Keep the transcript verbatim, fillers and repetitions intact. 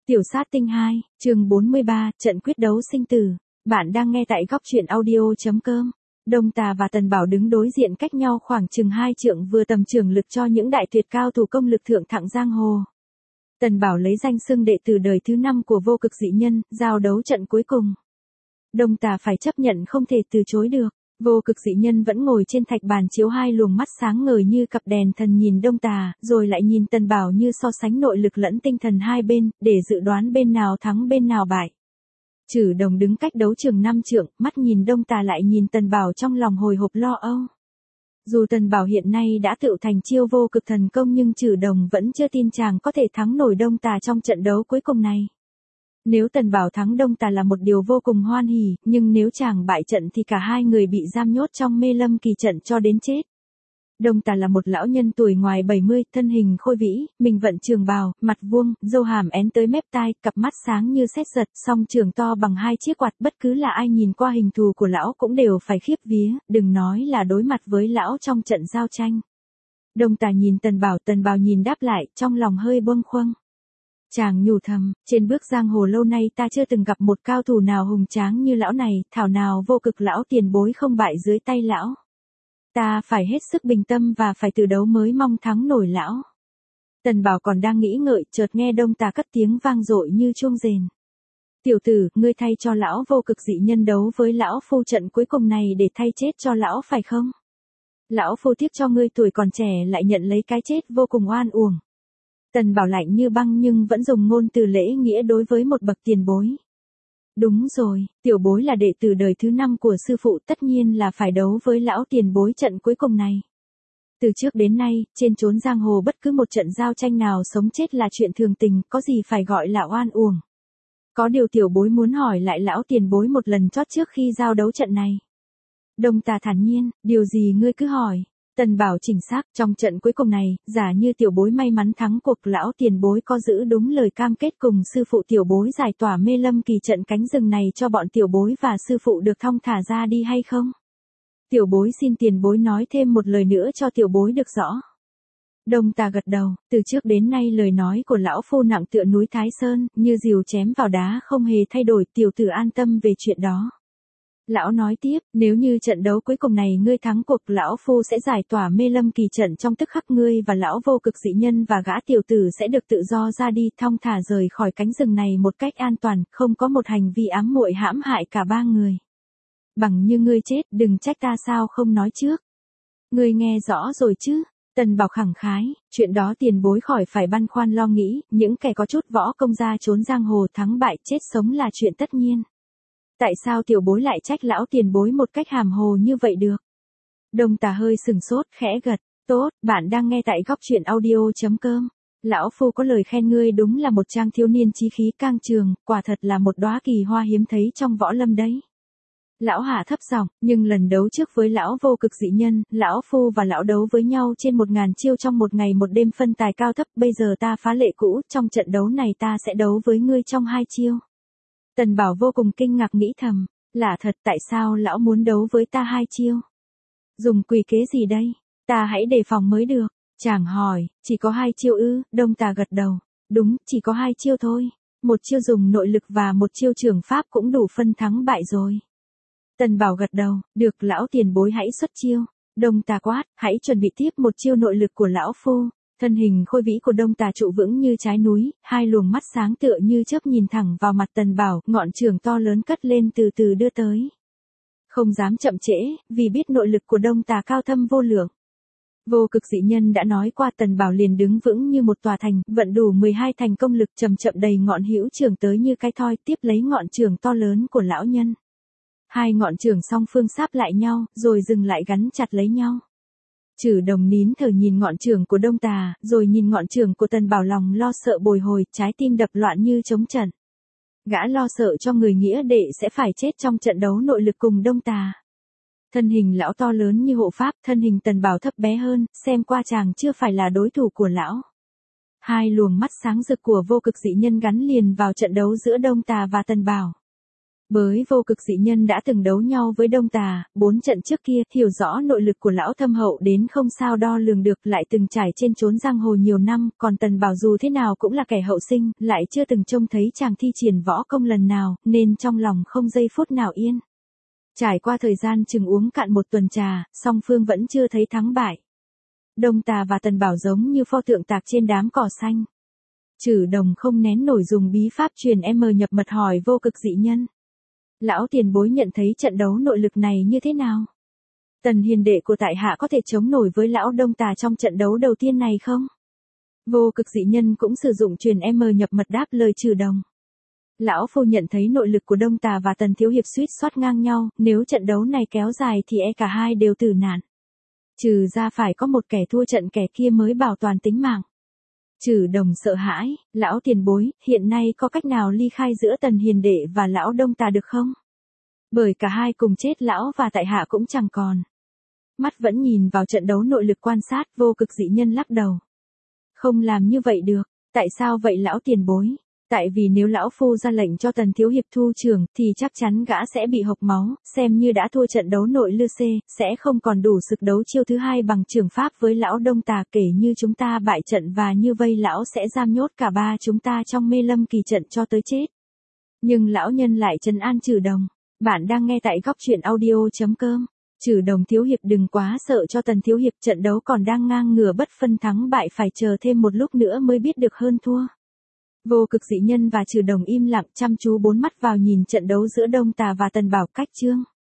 Tiểu sát tinh hai, chương bốn mươi ba, trận quyết đấu sinh tử. Bạn đang nghe tại góc truyện audio.com. Đông Tà và Tần Bảo đứng đối diện cách nhau khoảng chừng hai trượng, vừa tầm trưởng lực cho những đại tuyệt cao thủ công lực thượng thặng giang hồ. Tần Bảo lấy danh xưng đệ tử đời thứ năm của vô cực dị nhân, giao đấu trận cuối cùng. Đông Tà phải chấp nhận không thể từ chối được. Vô cực dị nhân vẫn ngồi trên thạch bàn chiếu, hai luồng mắt sáng ngời như cặp đèn thần nhìn Đông Tà, rồi lại nhìn Tần Bảo như so sánh nội lực lẫn tinh thần hai bên, để dự đoán bên nào thắng bên nào bại. Trử Đồng đứng cách đấu trường năm trượng, mắt nhìn Đông Tà lại nhìn Tần Bảo trong lòng hồi hộp lo âu. Dù Tần Bảo hiện nay đã tự thành chiêu vô cực thần công, nhưng Trử Đồng vẫn chưa tin chàng có thể thắng nổi Đông Tà trong trận đấu cuối cùng này. Nếu Tần Bảo thắng Đông Tà là một điều vô cùng hoan hỉ, nhưng nếu chàng bại trận thì cả hai người bị giam nhốt trong mê lâm kỳ trận cho đến chết. Đông Tà là một lão nhân tuổi ngoài bảy mươi, thân hình khôi vĩ, mình vận trường bào, mặt vuông, râu hàm én tới mép tai, cặp mắt sáng như sét giật, song trường to bằng hai chiếc quạt, bất cứ là ai nhìn qua hình thù của lão cũng đều phải khiếp vía, đừng nói là đối mặt với lão trong trận giao tranh. Đông Tà nhìn Tần Bảo, Tần Bảo nhìn đáp lại, trong lòng hơi bâng khuâng. Chàng nhủ thầm, trên bước giang hồ lâu nay ta chưa từng gặp một cao thủ nào hùng tráng như lão này, thảo nào vô cực lão tiền bối không bại dưới tay lão. Ta phải hết sức bình tâm và phải từ đấu mới mong thắng nổi lão. Tần Bảo còn đang nghĩ ngợi, chợt nghe Đông Tà cất tiếng vang dội như chuông rền. Tiểu tử, ngươi thay cho lão vô cực dị nhân đấu với lão phu trận cuối cùng này để thay chết cho lão phải không? Lão phu tiếc cho ngươi tuổi còn trẻ lại nhận lấy cái chết vô cùng oan uổng. Tần Bảo lạnh như băng nhưng vẫn dùng ngôn từ lễ nghĩa đối với một bậc tiền bối. Đúng rồi, tiểu bối là đệ tử đời thứ năm của sư phụ, tất nhiên là phải đấu với lão tiền bối trận cuối cùng này. Từ trước đến nay, trên chốn giang hồ bất cứ một trận giao tranh nào sống chết là chuyện thường tình, có gì phải gọi là oan uổng. Có điều tiểu bối muốn hỏi lại lão tiền bối một lần chót trước khi giao đấu trận này. Đông Tà thản nhiên, điều gì ngươi cứ hỏi. Tần Bảo chỉnh xác, trong trận cuối cùng này, giả như tiểu bối may mắn thắng cuộc, lão tiền bối có giữ đúng lời cam kết cùng sư phụ tiểu bối giải tỏa mê lâm kỳ trận cánh rừng này cho bọn tiểu bối và sư phụ được thong thả ra đi hay không? Tiểu bối xin tiền bối nói thêm một lời nữa cho tiểu bối được rõ. Đông Tà gật đầu, từ trước đến nay lời nói của lão phu nặng tựa núi Thái Sơn, như diều chém vào đá không hề thay đổi, tiểu tử an tâm về chuyện đó. Lão nói tiếp, nếu như trận đấu cuối cùng này ngươi thắng cuộc, lão phu sẽ giải tỏa mê lâm kỳ trận trong tức khắc, ngươi và lão vô cực dị nhân và gã tiểu tử sẽ được tự do ra đi, thong thả rời khỏi cánh rừng này một cách an toàn, không có một hành vi ám muội hãm hại cả ba người. Bằng như ngươi chết, đừng trách ta sao không nói trước. Ngươi nghe rõ rồi chứ? Tần Bảo khẳng khái, chuyện đó tiền bối khỏi phải băn khoăn lo nghĩ, những kẻ có chút võ công ra trốn giang hồ thắng bại chết sống là chuyện tất nhiên. Tại sao tiểu bối lại trách lão tiền bối một cách hàm hồ như vậy được? Đông Tà hơi sừng sốt, khẽ gật. Tốt, bạn đang nghe tại góc truyện audio.com. Lão phu có lời khen ngươi đúng là một trang thiếu niên chí khí cang trường, quả thật là một đóa kỳ hoa hiếm thấy trong võ lâm đấy. Lão hạ thấp giọng, nhưng lần đấu trước với lão vô cực dị nhân, lão phu và lão đấu với nhau trên một ngàn chiêu trong một ngày một đêm, phân tài cao thấp, bây giờ ta phá lệ cũ, trong trận đấu này ta sẽ đấu với ngươi trong hai chiêu. Tần Bảo vô cùng kinh ngạc nghĩ thầm, lạ thật, tại sao lão muốn đấu với ta hai chiêu? Dùng quỷ kế gì đây? Ta hãy đề phòng mới được. Chàng hỏi, chỉ có hai chiêu ư? Đông Tà gật đầu, đúng, chỉ có hai chiêu thôi. Một chiêu dùng nội lực và một chiêu trường pháp cũng đủ phân thắng bại rồi. Tần Bảo gật đầu, được, lão tiền bối hãy xuất chiêu. Đông Tà quát, hãy chuẩn bị tiếp một chiêu nội lực của lão phu. Thân hình khôi vĩ của Đông Tà trụ vững như trái núi, hai luồng mắt sáng tựa như chớp nhìn thẳng vào mặt Tần Bảo, ngọn trường to lớn cất lên từ từ đưa tới. Không dám chậm trễ, vì biết nội lực của Đông Tà cao thâm vô lượng. Vô cực dị nhân đã nói qua, Tần Bảo liền đứng vững như một tòa thành, vận đủ mười hai thành công lực, chậm chậm đầy ngọn hữu trường tới như cái thoi, tiếp lấy ngọn trường to lớn của lão nhân. Hai ngọn trường song phương sáp lại nhau, rồi dừng lại gắn chặt lấy nhau. Trử Đồng nín thở nhìn ngọn trường của Đông Tà, rồi nhìn ngọn trường của Tần Bảo, lòng lo sợ bồi hồi, trái tim đập loạn như trống trận. Gã lo sợ cho người nghĩa đệ sẽ phải chết trong trận đấu nội lực cùng Đông Tà. Thân hình lão to lớn như hộ pháp, thân hình Tần Bảo thấp bé hơn, xem qua chàng chưa phải là đối thủ của lão. Hai luồng mắt sáng rực của vô cực dị nhân gắn liền vào trận đấu giữa Đông Tà và Tần Bảo. Với vô cực dị nhân đã từng đấu nhau với Đông Tà, bốn trận trước kia, hiểu rõ nội lực của lão thâm hậu đến không sao đo lường được, lại từng trải trên chốn giang hồ nhiều năm, còn Tần Bảo dù thế nào cũng là kẻ hậu sinh, lại chưa từng trông thấy chàng thi triển võ công lần nào, nên trong lòng không giây phút nào yên. Trải qua thời gian chừng uống cạn một tuần trà, song phương vẫn chưa thấy thắng bại. Đông Tà và Tần Bảo giống như pho tượng tạc trên đám cỏ xanh. Trử Đồng không nén nổi dùng bí pháp truyền M nhập mật hỏi vô cực dị nhân. Lão tiền bối nhận thấy trận đấu nội lực này như thế nào? Tần hiền đệ của tại hạ có thể chống nổi với lão Đông Tà trong trận đấu đầu tiên này không? Vô cực dị nhân cũng sử dụng truyền M nhập mật đáp lời Trử Đồng. Lão phu nhận thấy nội lực của Đông Tà và Tần thiếu hiệp suýt soát ngang nhau, nếu trận đấu này kéo dài thì e cả hai đều tử nạn. Trừ ra phải có một kẻ thua trận kẻ kia mới bảo toàn tính mạng. Trử Đồng sợ hãi, lão tiền bối, hiện nay có cách nào ly khai giữa Tần hiền đệ và lão Đông Tà được không? Bởi cả hai cùng chết lão và tại hạ cũng chẳng còn. Mắt vẫn nhìn vào trận đấu nội lực quan sát, vô cực dị nhân lắc đầu. Không làm như vậy được, tại sao vậy lão tiền bối? Tại vì nếu lão phu ra lệnh cho Tần thiếu hiệp thu trưởng, thì chắc chắn gã sẽ bị hộc máu, xem như đã thua trận đấu nội lư xê, sẽ không còn đủ sức đấu chiêu thứ hai bằng trường pháp với lão Đông Tà, kể như chúng ta bại trận và như vây lão sẽ giam nhốt cả ba chúng ta trong mê lâm kỳ trận cho tới chết. Nhưng lão nhân lại trấn an Trử Đồng. Bạn đang nghe tại góc truyện audio chấm com. Trử Đồng thiếu hiệp đừng quá sợ cho Tần thiếu hiệp, trận đấu còn đang ngang ngửa bất phân thắng bại, phải chờ thêm một lúc nữa mới biết được hơn thua. Vô cực dị nhân và Trử Đồng im lặng chăm chú bốn mắt vào nhìn trận đấu giữa Đông Tà và Tần Bảo cách chương.